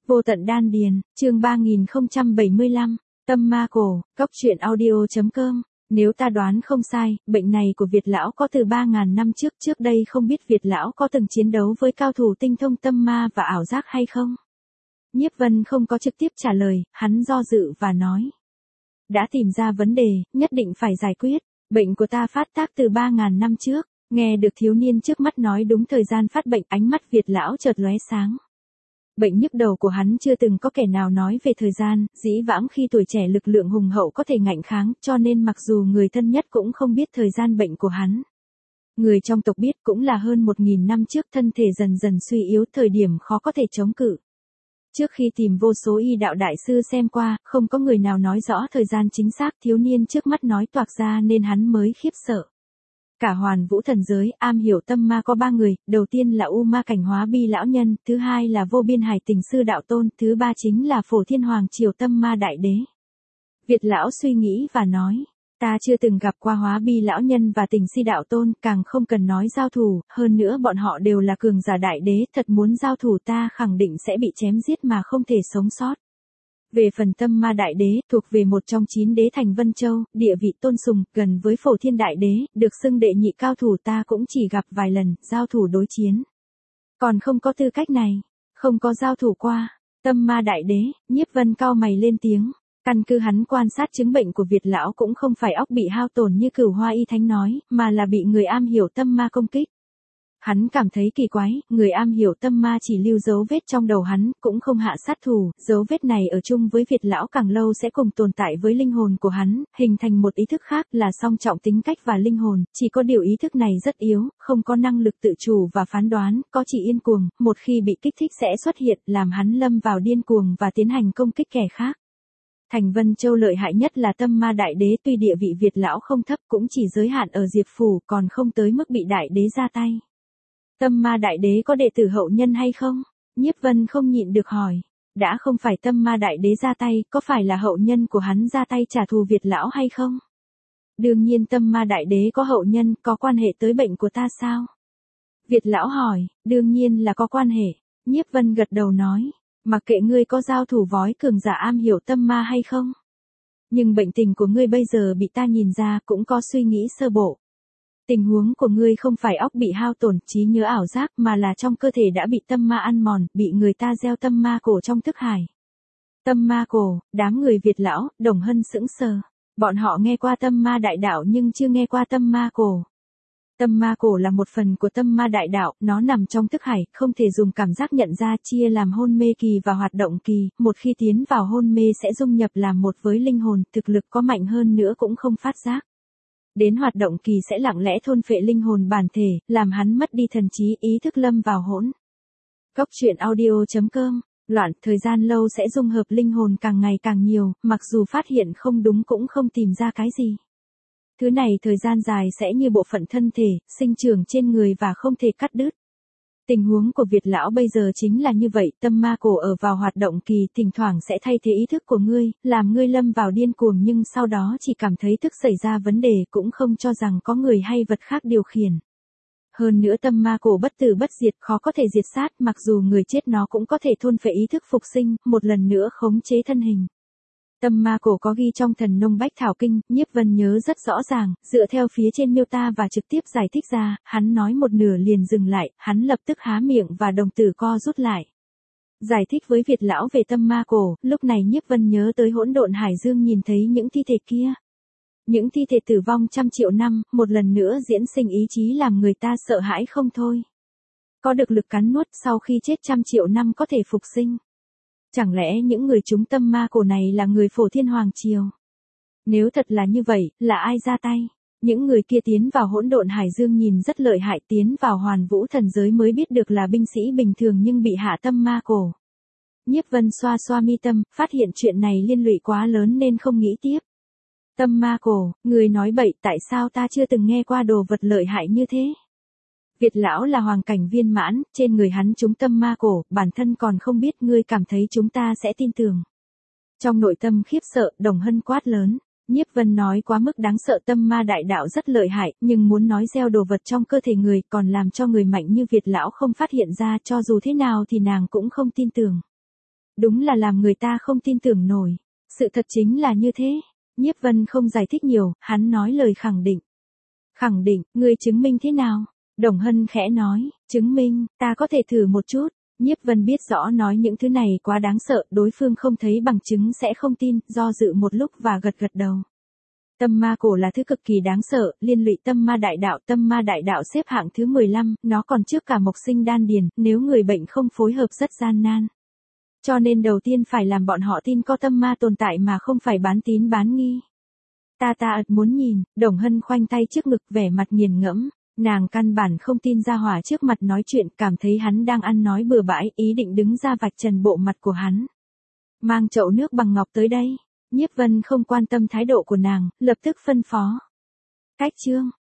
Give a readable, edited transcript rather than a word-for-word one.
Vô tận đan điền, chương 3075, tâm ma cổ, cốc truyện audio.com. Nếu ta đoán không sai, bệnh này của Việt lão có từ 3.000 năm trước. Trước đây không biết Việt lão có từng chiến đấu với cao thủ tinh thông tâm ma và ảo giác hay không? Nhiếp Vân không có trực tiếp trả lời, hắn do dự và nói. Đã tìm ra vấn đề, nhất định phải giải quyết. Bệnh của ta phát tác từ 3.000 năm trước. Nghe được thiếu niên trước mắt nói đúng thời gian phát bệnh, ánh mắt Việt lão chợt lóe sáng. Bệnh nhức đầu của hắn chưa từng có kẻ nào nói về thời gian, dĩ vãng khi tuổi trẻ lực lượng hùng hậu có thể ngạnh kháng, cho nên mặc dù người thân nhất cũng không biết thời gian bệnh của hắn. Người trong tộc biết cũng là hơn 1.000 năm trước, thân thể dần dần suy yếu, thời điểm khó có thể chống cự. Trước khi tìm vô số y đạo đại sư xem qua, không có người nào nói rõ thời gian chính xác, thiếu niên trước mắt nói toạc ra nên hắn mới khiếp sợ. Cả Hoàn Vũ thần giới, am hiểu tâm ma có 3 người, đầu tiên là U Ma Cảnh Hóa Bi lão nhân, thứ hai là Vô Biên Hải Tình Sư đạo tôn, thứ ba chính là Phổ Thiên Hoàng Triều Tâm Ma Đại Đế. Việt lão suy nghĩ và nói, ta chưa từng gặp qua Hóa Bi lão nhân và Tình Si đạo tôn, càng không cần nói giao thủ, hơn nữa bọn họ đều là cường giả đại đế, thật muốn giao thủ ta khẳng định sẽ bị chém giết mà không thể sống sót. Về phần Tâm Ma Đại Đế, thuộc về một trong 9 đế thành Vân Châu, địa vị tôn sùng, gần với Phổ Thiên Đại Đế, được xưng đệ nhị cao thủ, ta cũng chỉ gặp vài lần, giao thủ đối chiến. Còn không có tư cách này, không có giao thủ qua. Tâm Ma Đại Đế, Nhiếp Vân cau mày lên tiếng, căn cứ hắn quan sát chứng bệnh của Việt lão cũng không phải óc bị hao tổn như Cửu Hoa Y Thánh nói, mà là bị người am hiểu tâm ma công kích. Hắn cảm thấy kỳ quái, người am hiểu tâm ma chỉ lưu dấu vết trong đầu hắn, cũng không hạ sát thủ, dấu vết này ở chung với Việt lão càng lâu sẽ cùng tồn tại với linh hồn của hắn, hình thành một ý thức khác là song trọng tính cách và linh hồn, chỉ có điều ý thức này rất yếu, không có năng lực tự chủ và phán đoán, có chỉ yên cuồng, một khi bị kích thích sẽ xuất hiện, làm hắn lâm vào điên cuồng và tiến hành công kích kẻ khác. Thành Vân Châu lợi hại nhất là Tâm Ma Đại Đế, tuy địa vị Việt lão không thấp cũng chỉ giới hạn ở Diệp Phủ, còn không tới mức bị Đại Đế ra tay. Tâm Ma Đại Đế có đệ tử hậu nhân hay không? Nhiếp Vân không nhịn được hỏi. Đã không phải Tâm Ma Đại Đế ra tay, có phải là hậu nhân của hắn ra tay trả thù Việt lão hay không? Đương nhiên Tâm Ma Đại Đế có hậu nhân, có quan hệ tới bệnh của ta sao? Việt lão hỏi, đương nhiên là có quan hệ. Nhiếp Vân gật đầu nói, mặc kệ ngươi có giao thủ vói cường giả am hiểu tâm ma hay không. Nhưng bệnh tình của ngươi bây giờ bị ta nhìn ra, cũng có suy nghĩ sơ bộ. Tình huống của ngươi không phải óc bị hao tổn, trí nhớ ảo giác, mà là trong cơ thể đã bị tâm ma ăn mòn, bị người ta gieo tâm ma cổ trong thức hải. Tâm ma cổ, đám người Việt lão, Đồng Hân sững sờ. Bọn họ nghe qua tâm ma đại đạo nhưng chưa nghe qua tâm ma cổ. Tâm ma cổ là một phần của tâm ma đại đạo, nó nằm trong thức hải, không thể dùng cảm giác nhận ra, chia làm hôn mê kỳ và hoạt động kỳ, một khi tiến vào hôn mê sẽ dung nhập làm một với linh hồn, thực lực có mạnh hơn nữa cũng không phát giác. Đến hoạt động kỳ sẽ lặng lẽ thôn phệ linh hồn bản thể, làm hắn mất đi thần trí, ý thức lâm vào hỗn. Cốc truyện audio.com, loạn, thời gian lâu sẽ dung hợp linh hồn càng ngày càng nhiều, mặc dù phát hiện không đúng cũng không tìm ra cái gì. Thứ này thời gian dài sẽ như bộ phận thân thể, sinh trưởng trên người và không thể cắt đứt. Tình huống của Việt lão bây giờ chính là như vậy, tâm ma cổ ở vào hoạt động kỳ, thỉnh thoảng sẽ thay thế ý thức của ngươi, làm ngươi lâm vào điên cuồng nhưng sau đó chỉ cảm thấy thức xảy ra vấn đề, cũng không cho rằng có người hay vật khác điều khiển. Hơn nữa tâm ma cổ bất tử bất diệt, khó có thể diệt sát, mặc dù người chết nó cũng có thể thôn phệ ý thức phục sinh, một lần nữa khống chế thân hình. Tâm ma cổ có ghi trong Thần Nông Bách Thảo Kinh, Nhiếp Vân nhớ rất rõ ràng, dựa theo phía trên miêu tả và trực tiếp giải thích ra, hắn nói một nửa liền dừng lại, hắn lập tức há miệng và đồng tử co rút lại. Giải thích với Việt lão về tâm ma cổ, lúc này Nhiếp Vân nhớ tới Hỗn Độn Hải Dương, nhìn thấy những thi thể kia. Những thi thể tử vong trăm triệu năm, một lần nữa diễn sinh ý chí làm người ta sợ hãi không thôi. Có được lực cắn nuốt, sau khi chết trăm triệu năm có thể phục sinh. Chẳng lẽ những người trúng tâm ma cổ này là người Phổ Thiên Hoàng Triều? Nếu thật là như vậy, là ai ra tay? Những người kia tiến vào Hỗn Độn Hải Dương nhìn rất lợi hại, tiến vào Hoàn Vũ thần giới mới biết được là binh sĩ bình thường nhưng bị hạ tâm ma cổ. Nhiếp Vân xoa xoa mi tâm, phát hiện chuyện này liên lụy quá lớn nên không nghĩ tiếp. Tâm ma cổ, người nói bậy, tại sao ta chưa từng nghe qua đồ vật lợi hại như thế? Việt lão là hoàng cảnh viên mãn, trên người hắn trúng tâm ma cổ, bản thân còn không biết, ngươi cảm thấy chúng ta sẽ tin tưởng. Trong nội tâm khiếp sợ, Đồng Hân quát lớn. Nhiếp Vân nói quá mức đáng sợ, tâm ma đại đạo rất lợi hại, nhưng muốn nói gieo đồ vật trong cơ thể người, còn làm cho người mạnh như Việt lão không phát hiện ra, cho dù thế nào thì nàng cũng không tin tưởng. Đúng là làm người ta không tin tưởng nổi. Sự thật chính là như thế. Nhiếp Vân không giải thích nhiều, hắn nói lời khẳng định. Khẳng định, ngươi chứng minh thế nào? Đồng Hân khẽ nói, chứng minh, ta có thể thử một chút. Nhiếp Vân biết rõ nói những thứ này quá đáng sợ, đối phương không thấy bằng chứng sẽ không tin, do dự một lúc và gật gật đầu. Tâm ma cổ là thứ cực kỳ đáng sợ, liên lụy tâm ma đại đạo xếp hạng thứ 15, nó còn trước cả mộc sinh đan điền, nếu người bệnh không phối hợp rất gian nan. Cho nên đầu tiên phải làm bọn họ tin có tâm ma tồn tại mà không phải bán tín bán nghi. Ta muốn nhìn, Đồng Hân khoanh tay trước ngực vẻ mặt nghiền ngẫm, nàng căn bản không tin ra hỏa trước mặt nói chuyện, cảm thấy hắn đang ăn nói bừa bãi, ý định đứng ra vạch trần bộ mặt của hắn. Mang chậu nước bằng ngọc tới đây. Nhiếp Vân không quan tâm thái độ của nàng, lập tức phân phó. Cách chương,